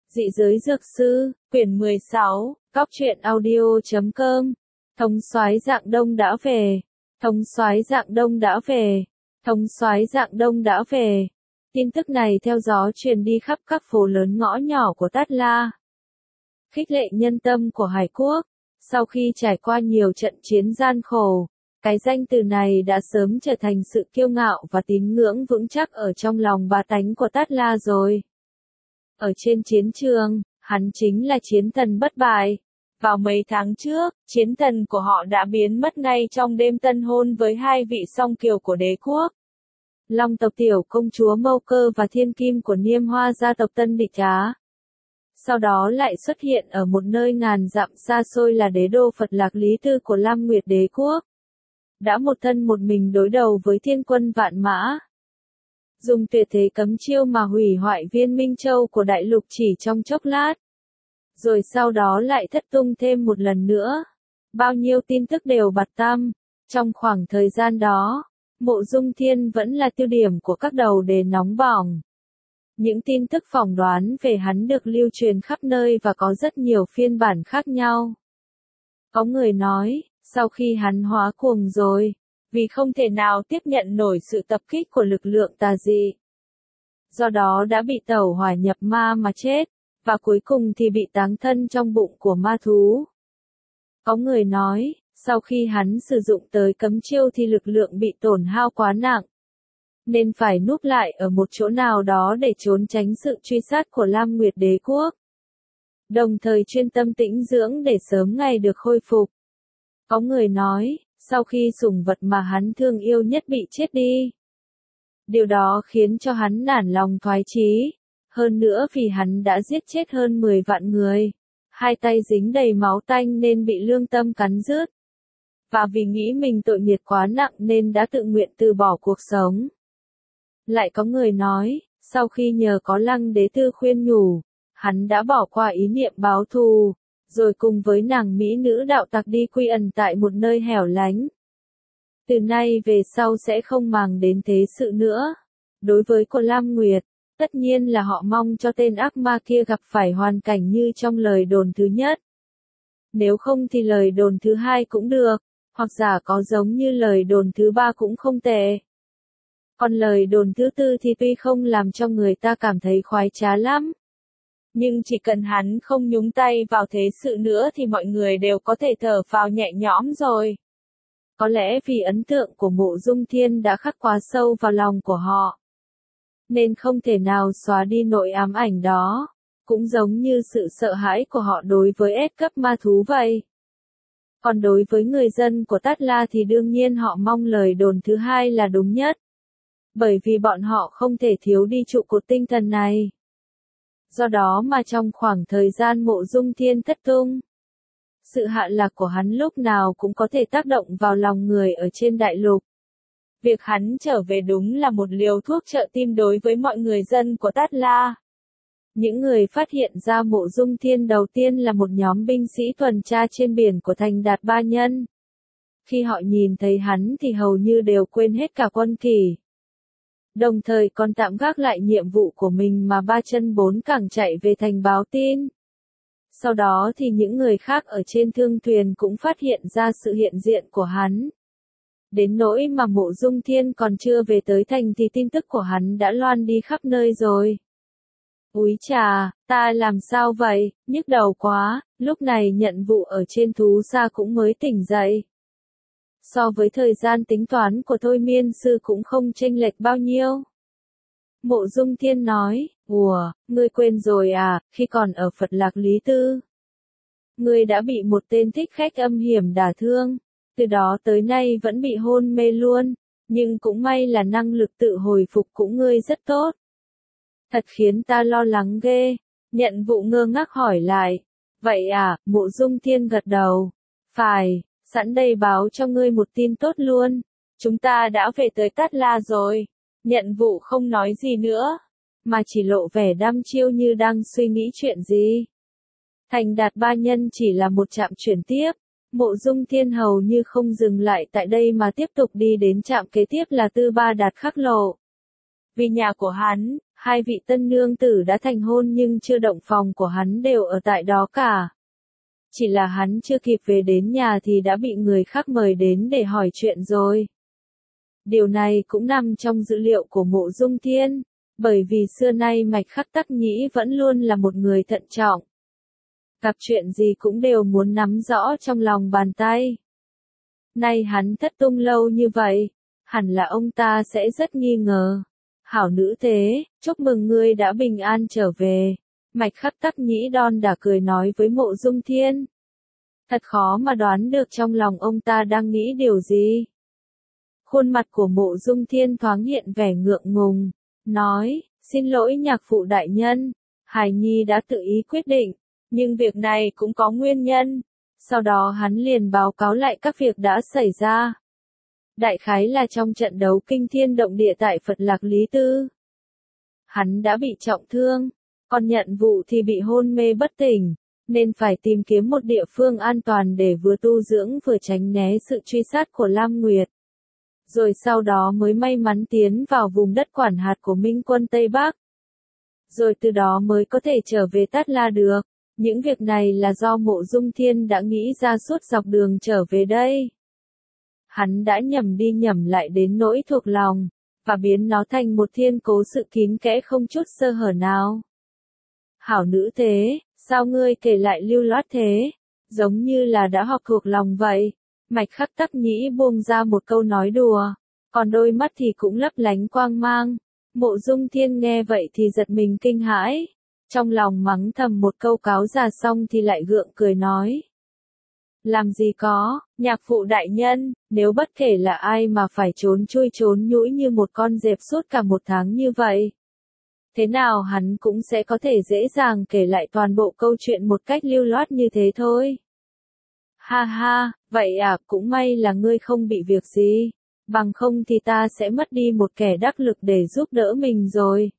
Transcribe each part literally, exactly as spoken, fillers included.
Dị giới dược sư, quyển mười sáu, cóc truyện audio chấm com. Thống soái Dạng Đông đã về. Thống soái Dạng Đông đã về. Thống soái Dạng Đông đã về. Tin tức này theo gió truyền đi khắp các phố lớn ngõ nhỏ của Tát La. Khích lệ nhân tâm của Hải Quốc. Sau khi trải qua nhiều trận chiến gian khổ, cái danh từ này đã sớm trở thành sự kiêu ngạo và tín ngưỡng vững chắc ở trong lòng bá tánh của Tát La rồi. Ở trên chiến trường, hắn chính là chiến thần bất bại. Vào mấy tháng trước, chiến thần của họ đã biến mất ngay trong đêm tân hôn với hai vị song kiều của đế quốc. Long tộc tiểu công chúa Mâu Cơ và thiên kim của Niêm Hoa gia tộc Tân Địch Trá. Sau đó lại xuất hiện ở một nơi ngàn dặm xa xôi là đế đô Phật Lạc Lý Tư của Lam Nguyệt đế quốc. Đã một thân một mình đối đầu với thiên quân vạn mã. Dùng tuyệt thế cấm chiêu mà hủy hoại viên Minh Châu của đại lục chỉ trong chốc lát. Rồi sau đó lại thất tung thêm một lần nữa. Bao nhiêu tin tức đều bặt tăm. Trong khoảng thời gian đó, Mộ Dung Thiên vẫn là tiêu điểm của các đầu đề nóng bỏng. Những tin tức phỏng đoán về hắn được lưu truyền khắp nơi và có rất nhiều phiên bản khác nhau. Có người nói, sau khi hắn hóa cuồng rồi, vì không thể nào tiếp nhận nổi sự tập kích của lực lượng tà dị. Do đó đã bị tẩu hỏa nhập ma mà chết, và cuối cùng thì bị táng thân trong bụng của ma thú. Có người nói, sau khi hắn sử dụng tới cấm chiêu thì lực lượng bị tổn hao quá nặng, nên phải núp lại ở một chỗ nào đó để trốn tránh sự truy sát của Lam Nguyệt đế quốc. Đồng thời chuyên tâm tĩnh dưỡng để sớm ngày được khôi phục. Có người nói, sau khi sủng vật mà hắn thương yêu nhất bị chết đi, điều đó khiến cho hắn nản lòng thoái chí. Hơn nữa vì hắn đã giết chết hơn mười vạn người, hai tay dính đầy máu tanh nên bị lương tâm cắn rứt. Và vì nghĩ mình tội nghiệp quá nặng nên đã tự nguyện từ bỏ cuộc sống. Lại có người nói, sau khi nhờ có Lăng Đế Tư khuyên nhủ, hắn đã bỏ qua ý niệm báo thù, rồi cùng với nàng mỹ nữ đạo tặc đi quy ẩn tại một nơi hẻo lánh. Từ nay về sau sẽ không màng đến thế sự nữa. Đối với cô Lam Nguyệt, tất nhiên là họ mong cho tên ác ma kia gặp phải hoàn cảnh như trong lời đồn thứ nhất. Nếu không thì lời đồn thứ hai cũng được, hoặc giả có giống như lời đồn thứ ba cũng không tệ. Còn lời đồn thứ tư thì tuy không làm cho người ta cảm thấy khoái trá lắm, nhưng chỉ cần hắn không nhúng tay vào thế sự nữa thì mọi người đều có thể thở phào nhẹ nhõm rồi. Có lẽ vì ấn tượng của Mộ Dung Thiên đã khắc quá sâu vào lòng của họ, nên không thể nào xóa đi nỗi ám ảnh đó, cũng giống như sự sợ hãi của họ đối với S cấp ma thú vậy. Còn đối với người dân của Tát La thì đương nhiên họ mong lời đồn thứ hai là đúng nhất. Bởi vì bọn họ không thể thiếu đi trụ cột tinh thần này. Do đó mà trong khoảng thời gian Mộ Dung Thiên thất tung, sự hạ lạc của hắn lúc nào cũng có thể tác động vào lòng người ở trên đại lục. Việc hắn trở về đúng là một liều thuốc trợ tim đối với mọi người dân của Tát La. Những người phát hiện ra Mộ Dung Thiên đầu tiên là một nhóm binh sĩ tuần tra trên biển của thành Đạt Ba Nhân. Khi họ nhìn thấy hắn thì hầu như đều quên hết cả quân kỷ. Đồng thời còn tạm gác lại nhiệm vụ của mình mà ba chân bốn cẳng chạy về thành báo tin. Sau đó thì những người khác ở trên thương thuyền cũng phát hiện ra sự hiện diện của hắn. Đến nỗi mà Mộ Dung Thiên còn chưa về tới thành thì tin tức của hắn đã loan đi khắp nơi rồi. Úi chà, ta làm sao vậy, nhức đầu quá, lúc này nhận vụ ở trên thú xa cũng mới tỉnh dậy. So với thời gian tính toán của thôi miên sư cũng không chênh lệch bao nhiêu. Mộ Dung Thiên nói, ủa, ngươi quên rồi à, khi còn ở Phật Lạc Lý Tư, ngươi đã bị một tên thích khách âm hiểm đả thương, từ đó tới nay vẫn bị hôn mê luôn, nhưng cũng may là năng lực tự hồi phục của ngươi rất tốt. Thật khiến ta lo lắng ghê. Nhận vụ ngơ ngác hỏi lại, vậy à, Mộ Dung Thiên gật đầu, phải. Sẵn đây báo cho ngươi một tin tốt luôn, chúng ta đã về tới Tát La rồi. Nhận vụ không nói gì nữa, mà chỉ lộ vẻ đăm chiêu như đang suy nghĩ chuyện gì. Thành Đạt Ba Nhân chỉ là một trạm chuyển tiếp, Mộ Dung Thiên hầu như không dừng lại tại đây mà tiếp tục đi đến trạm kế tiếp là Tư Ba Đạt Khắc Lộ. Vì nhà của hắn, Hai vị tân nương tử đã thành hôn nhưng chưa động phòng của hắn đều ở tại đó cả. Chỉ là hắn chưa kịp về đến nhà thì đã bị người khác mời đến để hỏi chuyện rồi. Điều này cũng nằm trong dữ liệu của Mộ Dung Thiên, bởi vì xưa nay Mạch Khắc Tắc Nhĩ vẫn luôn là một người thận trọng. Gặp chuyện gì cũng đều muốn nắm rõ trong lòng bàn tay. Nay hắn thất tung lâu như vậy, hẳn là ông ta sẽ rất nghi ngờ. Hảo nữ thế, chúc mừng ngươi đã bình an trở về. Mạch Khắc Tắc Nhĩ đon đả cười nói với Mộ Dung Thiên. Thật khó mà đoán được trong lòng ông ta đang nghĩ điều gì. Khuôn mặt của Mộ Dung Thiên thoáng hiện vẻ ngượng ngùng, nói, xin lỗi nhạc phụ đại nhân, hài nhi đã tự ý quyết định, nhưng việc này cũng có nguyên nhân. Sau đó hắn liền báo cáo lại các việc đã xảy ra. Đại khái là trong trận đấu kinh thiên động địa tại Phật Lạc Lý Tư. Hắn đã bị trọng thương, còn nhận vụ thì bị hôn mê bất tỉnh, nên phải tìm kiếm một địa phương an toàn để vừa tu dưỡng vừa tránh né sự truy sát của Lam Nguyệt. Rồi sau đó mới may mắn tiến vào vùng đất quản hạt của Minh quân Tây Bắc. Rồi từ đó mới có thể trở về Tát La được. Những việc này là do Mộ Dung Thiên đã nghĩ ra suốt dọc đường trở về đây. Hắn đã nhầm đi nhầm lại đến nỗi thuộc lòng, và biến nó thành một thiên cố sự kín kẽ không chút sơ hở nào. Hảo nữ thế, sao ngươi kể lại lưu loát thế, giống như là đã học thuộc lòng vậy. Mạch Khắc Tắc Nhĩ buông ra một câu nói đùa, còn đôi mắt thì cũng lấp lánh quang mang. Mộ Dung Thiên nghe vậy thì giật mình kinh hãi, trong lòng mắng thầm một câu cáo già xong thì lại gượng cười nói. Làm gì có, nhạc phụ đại nhân, nếu bất kể là ai mà phải trốn chui trốn nhũi như một con dẹp suốt cả một tháng như vậy. Thế nào hắn cũng sẽ có thể dễ dàng kể lại toàn bộ câu chuyện một cách lưu loát như thế thôi. Ha ha, vậy à, cũng may là ngươi không bị việc gì, bằng không thì ta sẽ mất đi một kẻ đắc lực để giúp đỡ mình rồi.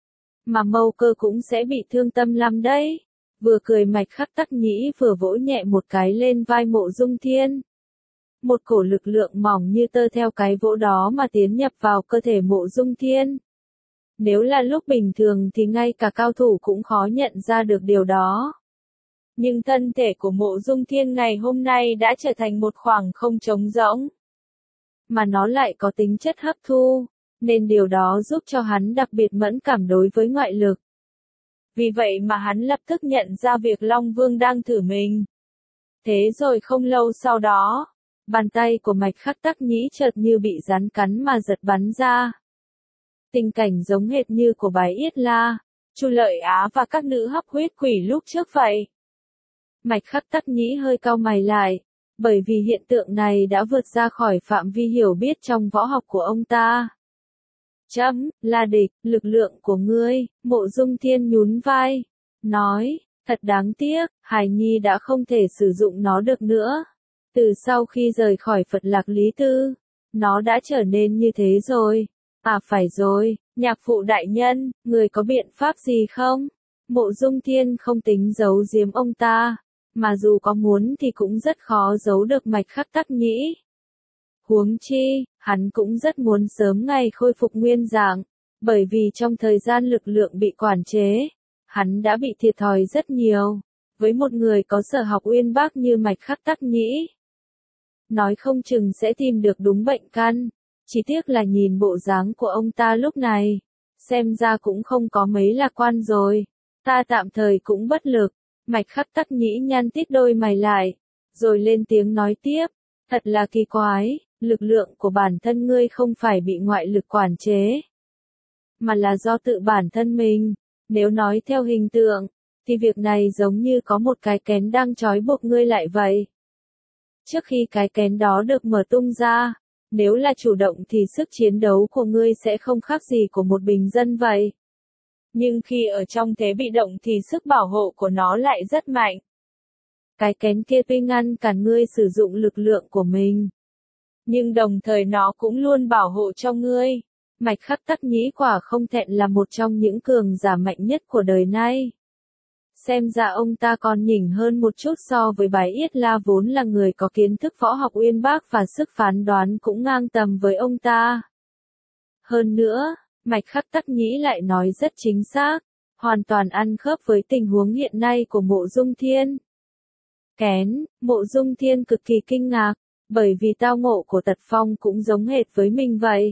Mà Mâu Cơ cũng sẽ bị thương tâm lắm đấy. Vừa cười Mạch Khắc Tắc Nhĩ vừa vỗ nhẹ một cái lên vai Mộ Dung Thiên. Một cổ lực lượng mỏng như tơ theo cái vỗ đó mà tiến nhập vào cơ thể Mộ Dung Thiên. Nếu là lúc bình thường thì ngay cả cao thủ cũng khó nhận ra được điều đó. Nhưng thân thể của Mộ Dung Thiên ngày hôm nay đã trở thành một khoảng không trống rỗng. Mà nó lại có tính chất hấp thu, nên điều đó giúp cho hắn đặc biệt mẫn cảm đối với ngoại lực. Vì vậy mà hắn lập tức nhận ra việc Long Vương đang thử mình. Thế rồi không lâu sau đó, bàn tay của Mạch Khắc Tắc Nhĩ chợt như bị rắn cắn mà giật bắn ra. Tình cảnh giống hệt như của Bái Yết La, Chu Lợi Á và các nữ hấp huyết quỷ lúc trước vậy. Mạch Khắc Tắc Nhĩ hơi cau mày lại, bởi vì hiện tượng này đã vượt ra khỏi phạm vi hiểu biết trong võ học của ông ta. Chấm, là địch, lực lượng của ngươi, Mộ Dung Thiên nhún vai, nói, thật đáng tiếc, hài nhi đã không thể sử dụng nó được nữa. Từ sau khi rời khỏi Phật Lạc Lý Tư, nó đã trở nên như thế rồi. À phải rồi, nhạc phụ đại nhân, người có biện pháp gì không? Mộ Dung Thiên không tính giấu giếm ông ta, mà dù có muốn thì cũng rất khó giấu được Mạch Khắc Tắc Nhĩ. Huống chi, hắn cũng rất muốn sớm ngày khôi phục nguyên dạng, bởi vì trong thời gian lực lượng bị quản chế, hắn đã bị thiệt thòi rất nhiều, với một người có sở học uyên bác như Mạch Khắc Tắc Nhĩ. Nói không chừng sẽ tìm được đúng bệnh căn, chỉ tiếc là nhìn bộ dáng của ông ta lúc này, xem ra cũng không có mấy lạc quan rồi, ta tạm thời cũng bất lực. Mạch Khắc Tắc Nhĩ nhăn tít đôi mày lại, rồi lên tiếng nói tiếp, thật là kỳ quái. Lực lượng của bản thân ngươi không phải bị ngoại lực quản chế, mà là do tự bản thân mình. Nếu nói theo hình tượng, thì việc này giống như có một cái kén đang trói buộc ngươi lại vậy. Trước khi cái kén đó được mở tung ra, nếu là chủ động thì sức chiến đấu của ngươi sẽ không khác gì của một bình dân vậy. Nhưng khi ở trong thế bị động thì sức bảo hộ của nó lại rất mạnh. Cái kén kia tuy ngăn cản ngươi sử dụng lực lượng của mình, nhưng đồng thời nó cũng luôn bảo hộ cho ngươi. Mạch Khắc Tắc Nhĩ quả không thẹn là một trong những cường giả mạnh nhất của đời nay. Xem ra ông ta còn nhỉnh hơn một chút so với Bái Yết La vốn là người có kiến thức võ học uyên bác và sức phán đoán cũng ngang tầm với ông ta. Hơn nữa, Mạch Khắc Tắc Nhĩ lại nói rất chính xác, hoàn toàn ăn khớp với tình huống hiện nay của Mộ Dung Thiên. Kén, Mộ Dung Thiên cực kỳ kinh ngạc, bởi vì tao ngộ của Tật Phong cũng giống hệt với mình vậy.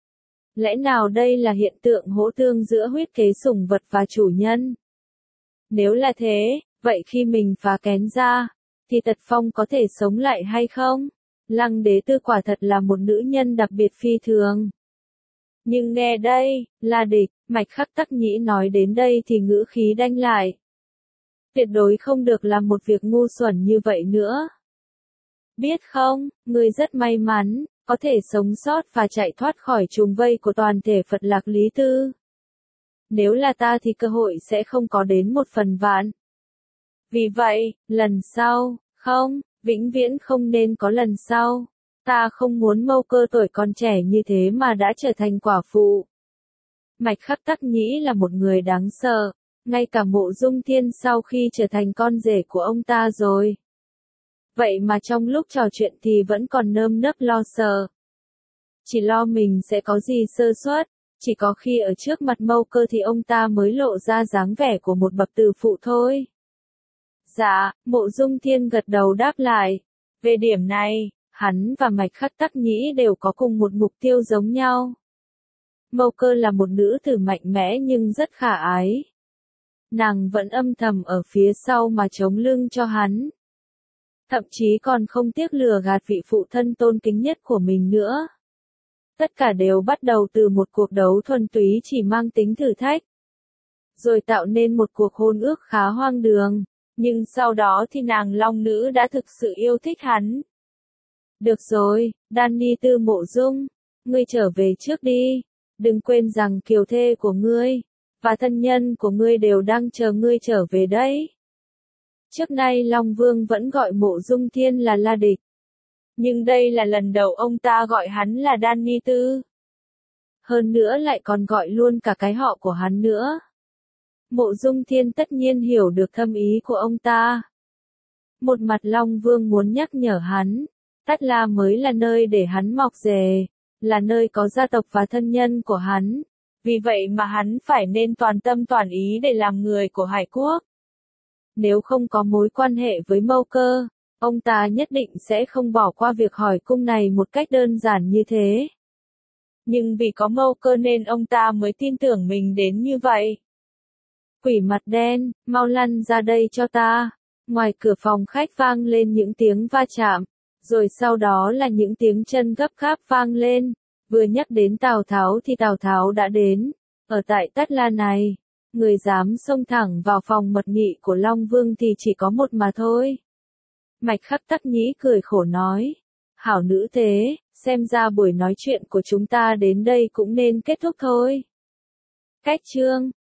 Lẽ nào đây là hiện tượng hỗ tương giữa huyết kế sủng vật và chủ nhân? Nếu là thế, vậy khi mình phá kén ra, thì Tật Phong có thể sống lại hay không? Lăng Đế Tư quả thật là một nữ nhân đặc biệt phi thường. Nhưng nghe đây, là địch, Mạch Khắc Tắc Nhĩ nói đến đây thì ngữ khí đanh lại. Tuyệt đối không được làm một việc ngu xuẩn như vậy nữa. Biết không, ngươi rất may mắn, có thể sống sót và chạy thoát khỏi trùng vây của toàn thể Phật Lạc Lý Tư. Nếu là ta thì cơ hội sẽ không có đến một phần vạn. Vì vậy, lần sau, không, vĩnh viễn không nên có lần sau. Ta không muốn Mâu Cơ tuổi còn trẻ như thế mà đã trở thành quả phụ. Mạch Khắc Tắc Nhĩ là một người đáng sợ, ngay cả Mộ Dung Thiên sau khi trở thành con rể của ông ta rồi. Vậy mà trong lúc trò chuyện thì vẫn còn nơm nớp lo sợ. Chỉ lo mình sẽ có gì sơ suất, chỉ có khi ở trước mặt Mâu Cơ thì ông ta mới lộ ra dáng vẻ của một bậc từ phụ thôi. Dạ, Mộ Dung Thiên gật đầu đáp lại. Về điểm này, hắn và Mạch Khắc Tắc Nhĩ đều có cùng một mục tiêu giống nhau. Mâu Cơ là một nữ tử mạnh mẽ nhưng rất khả ái. Nàng vẫn âm thầm ở phía sau mà chống lưng cho hắn. Thậm chí còn không tiếc lừa gạt vị phụ thân tôn kính nhất của mình nữa. Tất cả đều bắt đầu từ một cuộc đấu thuần túy chỉ mang tính thử thách. Rồi tạo nên một cuộc hôn ước khá hoang đường. Nhưng sau đó thì nàng long nữ đã thực sự yêu thích hắn. Được rồi, Danny Tư Mộ Dung, ngươi trở về trước đi. Đừng quên rằng kiều thê của ngươi, và thân nhân của ngươi đều đang chờ ngươi trở về đấy. Trước nay Long Vương vẫn gọi Mộ Dung Thiên là La Địch. Nhưng đây là lần đầu ông ta gọi hắn là Danny Tư. Hơn nữa lại còn gọi luôn cả cái họ của hắn nữa. Mộ Dung Thiên tất nhiên hiểu được thâm ý của ông ta. Một mặt Long Vương muốn nhắc nhở hắn, Tát La mới là nơi để hắn mọc rể, là nơi có gia tộc và thân nhân của hắn. Vì vậy mà hắn phải nên toàn tâm toàn ý để làm người của Hải Quốc. Nếu không có mối quan hệ với Mâu Cơ, ông ta nhất định sẽ không bỏ qua việc hỏi cung này một cách đơn giản như thế. Nhưng vì có Mâu Cơ nên ông ta mới tin tưởng mình đến như vậy. Quỷ mặt đen, mau lăn ra đây cho ta. Ngoài cửa phòng khách vang lên những tiếng va chạm, rồi sau đó là những tiếng chân gấp gáp vang lên. Vừa nhắc đến Tào Tháo thì Tào Tháo đã đến. Ở tại Tát La này, người dám xông thẳng vào phòng mật nghị của Long Vương thì chỉ có một mà thôi. Mạch Khắc Tắc Nhĩ cười khổ nói. Hảo nữ thế, xem ra buổi nói chuyện của chúng ta đến đây cũng nên kết thúc thôi. Cách chương